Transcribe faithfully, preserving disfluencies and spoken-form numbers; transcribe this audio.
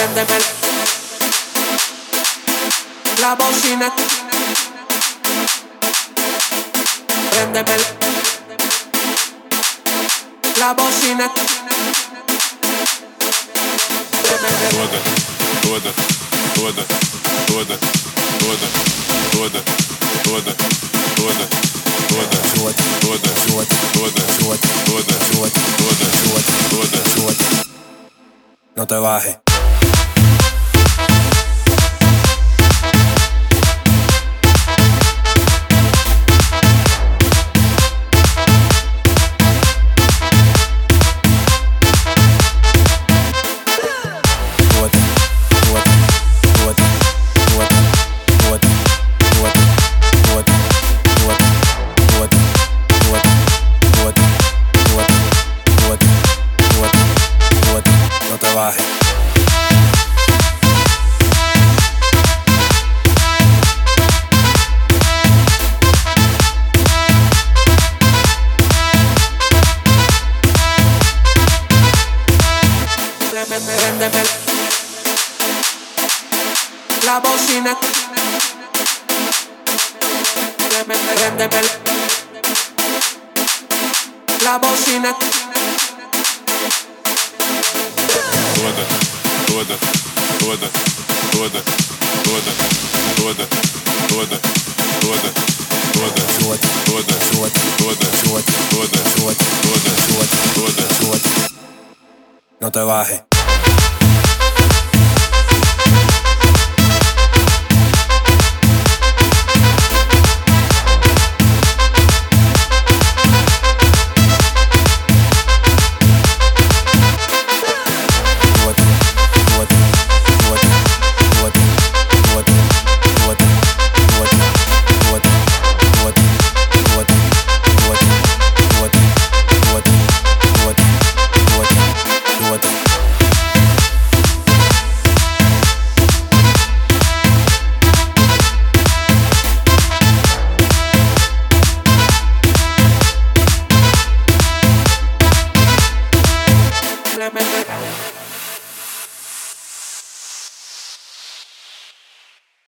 Préndeme la bocina. Préndeme la bocina. Toda, toda, toda, toda, toda, toda, toda, toda, toda, toda. No te bajes. No te bajes. Préndeme la bocina. Préndeme la bocina. Toda, toda, toda, toda, toda, toda, toda, toda, toda, toda, toda, toda, toda, toda. No te bajes.